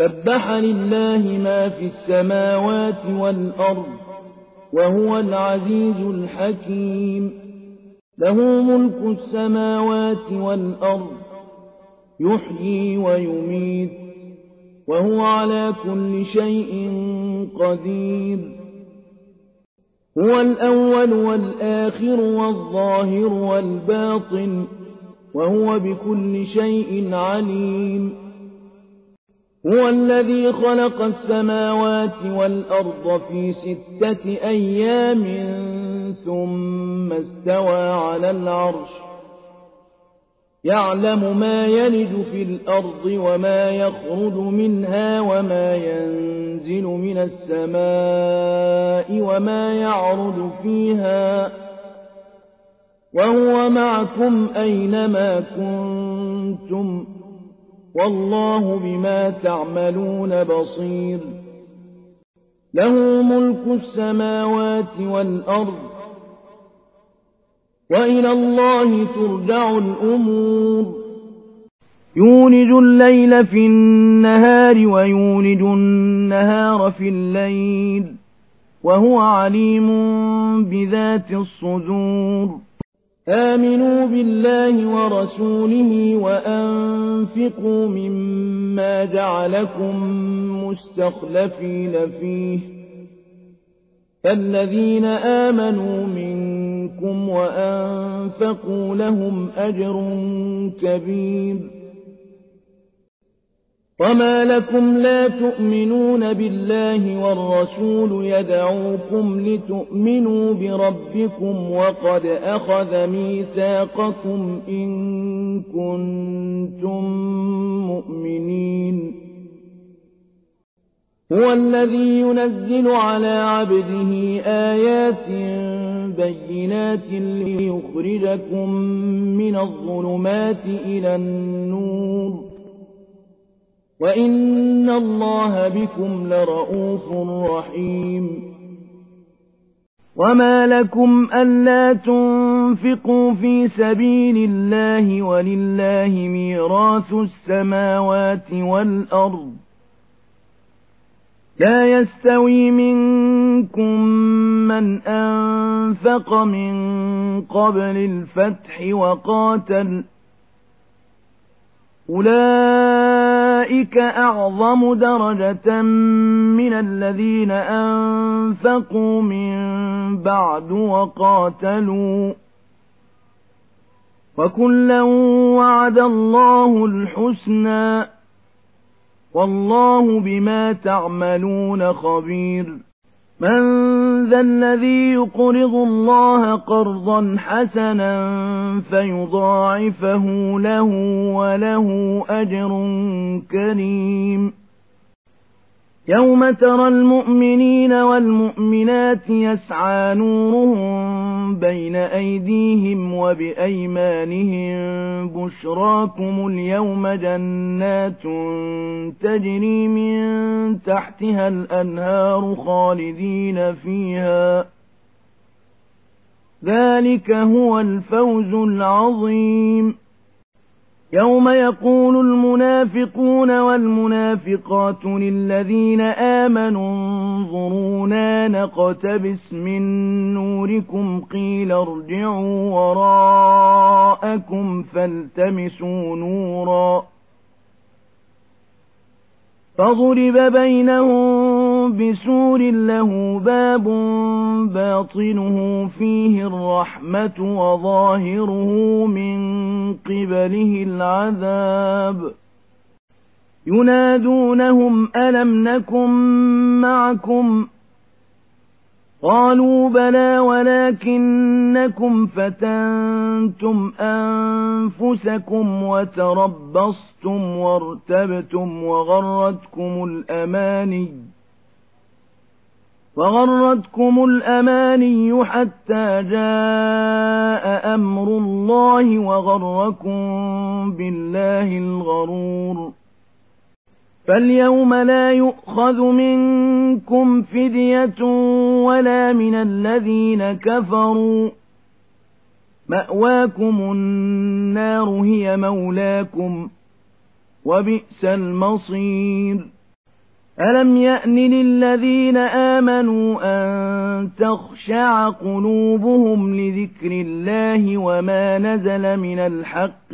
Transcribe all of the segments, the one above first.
سبح لله ما في السماوات والأرض وهو العزيز الحكيم له ملك السماوات والأرض يحيي ويميت وهو على كل شيء قدير هو الأول والآخر والظاهر والباطن وهو بكل شيء عليم هو الذي خلق السماوات والأرض في 6 أيام ثم استوى على العرش يعلم ما يلج في الأرض وما يخرج منها وما ينزل من السماء وما يعرج فيها وهو معكم أينما كنتم والله بما تعملون بصير له ملك السماوات والأرض وإلى الله ترجع الأمور يولج الليل في النهار ويولج النهار في الليل وهو عليم بذات الصدور آمنوا بالله ورسوله وأنفقوا مما جعلكم مستخلفين فيه فالذين آمنوا منكم وأنفقوا لهم أجر كبير وما لكم لا تؤمنون بالله والرسول يدعوكم لتؤمنوا بربكم وقد أخذ ميثاقكم إن كنتم مؤمنين هو الذي ينزل على عبده آيات بينات ليخرجكم من الظلمات إلى النور وإن الله بكم لرءوف رحيم وما لكم ألا تنفقوا في سبيل الله ولله ميراث السماوات والأرض لا يستوي منكم من أنفق من قبل الفتح وقاتل أولئك أعظم درجة من الذين أنفقوا من بعد وقاتلوا وكلا وعد الله الحسنى والله بما تعملون خبير من ذا الذي يقرض الله قرضا حسنا فيضاعفه له وله أجر كريم يوم ترى المؤمنين والمؤمنات يسعى نورهم بين أيديهم وبأيمانهم بشراكم اليوم جنات تجري من تحتها الأنهار خالدين فيها ذلك هو الفوز العظيم يوم يقول المنافقون والمنافقات للذين آمنوا انظرونا نقتبس من نوركم قيل ارجعوا وراءكم فالتمسوا نورا فضرب بينهم بسور له باب باطنه فيه الرحمة وظاهره من قبله العذاب ينادونهم ألم نكن معكم قالوا بلى ولكنكم فتنتم أنفسكم وتربصتم وارتبتم وغرتكم الأماني حتى جاء أمر الله وغركم بالله الغرور فاليوم لا يؤخذ منكم فدية ولا من الذين كفروا مأواكم النار هي مولاكم وبئس المصير ألم يأن للذين آمنوا أن تخشع قلوبهم لذكر الله وما نزل من الحق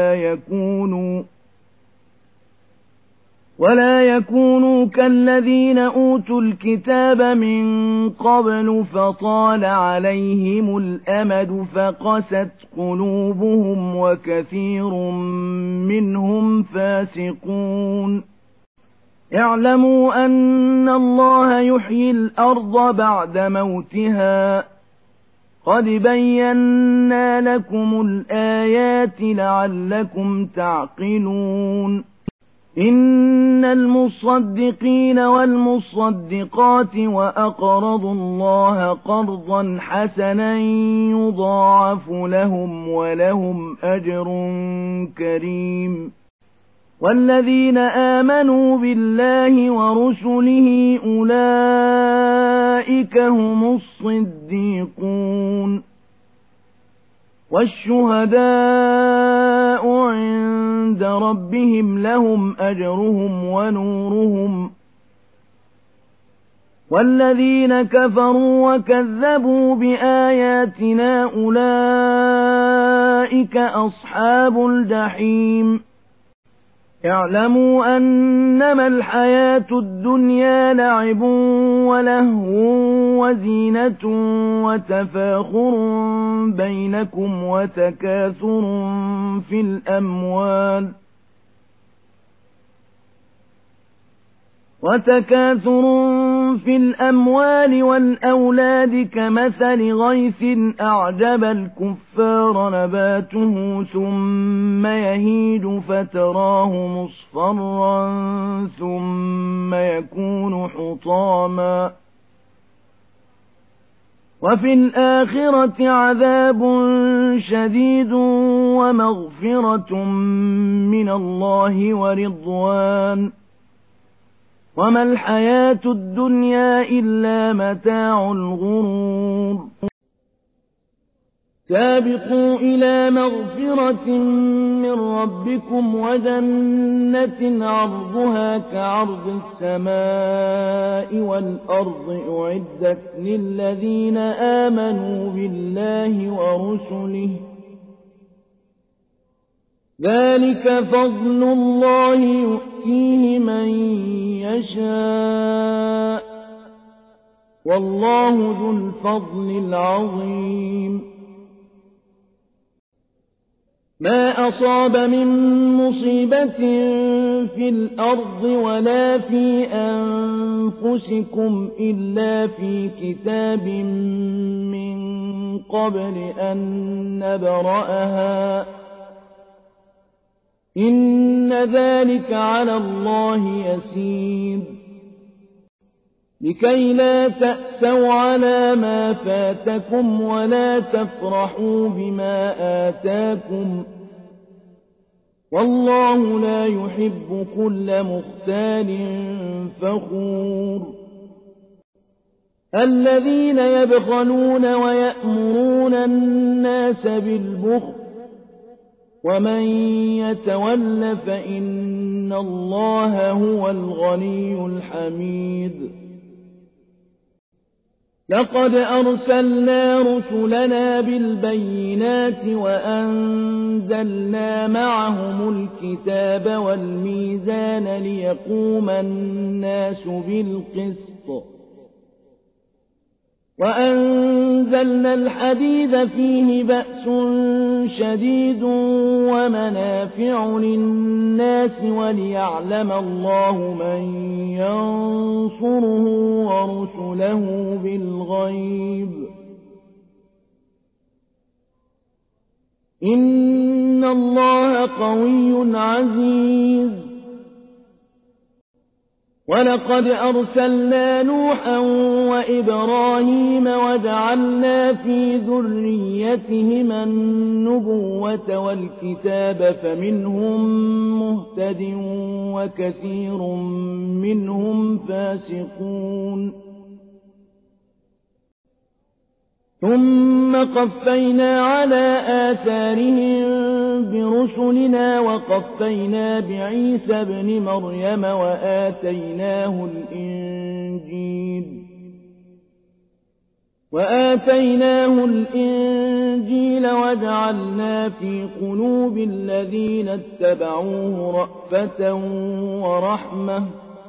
ولا يكونوا كالذين أوتوا الكتاب من قبل فطال عليهم الأمد فقست قلوبهم وكثير منهم فاسقون اعلموا أن الله يحيي الأرض بعد موتها قد بينا لكم الآيات لعلكم تعقلون إن المصدقين والمصدقات وأقرضوا الله قرضا حسنا يضاعف لهم ولهم أجر كريم والذين آمنوا بالله ورسله أولئك هم الصديقون والشهداء عند ربهم لهم أجرهم ونورهم والذين كفروا وكذبوا بآياتنا أولئك أصحاب الجحيم اعلموا أنما الحياة الدنيا لعب ولهو وزينة وتفاخر بينكم وتكاثر في الأموال والأولاد كمثل غيث أعجب الكفار نباته ثم يهيج فتراه مصفرا ثم يكون حطاما وفي الآخرة عذاب شديد ومغفرة من الله ورضوان وما الحياة الدنيا إلا متاع الغرور سابقوا إلى مغفرة من ربكم وجنة عرضها كعرض السماء والأرض أعدت للذين آمنوا بالله ورسله ذلك فضل الله يؤتيه من يشاء والله ذو الفضل العظيم ما أصاب من مصيبة في الأرض ولا في أنفسكم إلا في كتاب من قبل أن نبرأها إن ذلك على الله يسير لكي لا تأسوا على ما فاتكم ولا تفرحوا بما آتاكم والله لا يحب كل مختال فخور الذين يبخلون ويأمرون الناس بالبخل ومن يتول فإن الله هو الغني الحميد لقد أرسلنا رسلنا بالبينات وأنزلنا معهم الكتاب والميزان ليقوم الناس بالقسط وأنزلنا الحديد فيه بأس شديد ومنافع للناس وليعلم الله من ينصره ورسله بالغيب إن الله قوي عزيز ولقد أرسلنا نوحا وإبراهيم وجعلنا في ذريتهما النبوة والكتاب فمنهم مهتد وكثير منهم فاسقون ثم قفينا على آثارهم برسلنا وقفينا بعيسى ابن مريم وآتيناه الإنجيل وجعلنا في قلوب الذين اتبعوه رأفة ورحمة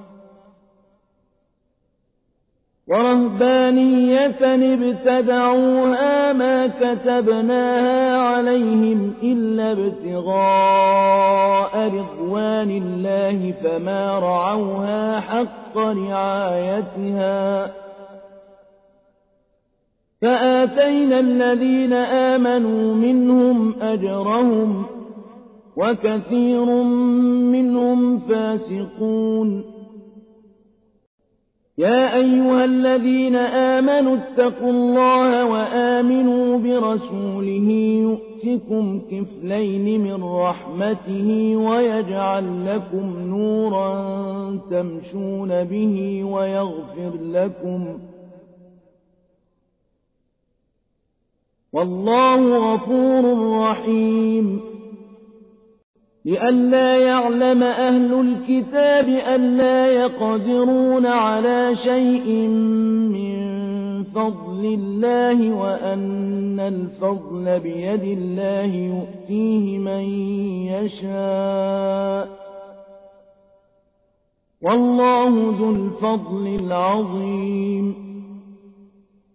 ورهبانية ابتدعوها ما كتبناها عليهم إلا ابتغاء رضوان الله فما رعوها حق رعايتها فآتينا الذين آمنوا منهم أجرهم وكثير منهم فاسقون يا أيها الذين آمنوا اتقوا الله وآمنوا برسوله يؤتكم كفلين من رحمته ويجعل لكم نورا تمشون به ويغفر لكم والله غفور رحيم لئلا يعلم أهل الكتاب ألا يقدرون على شيء من فضل الله وأن الفضل بيد الله يؤتيه من يشاء والله ذو الفضل العظيم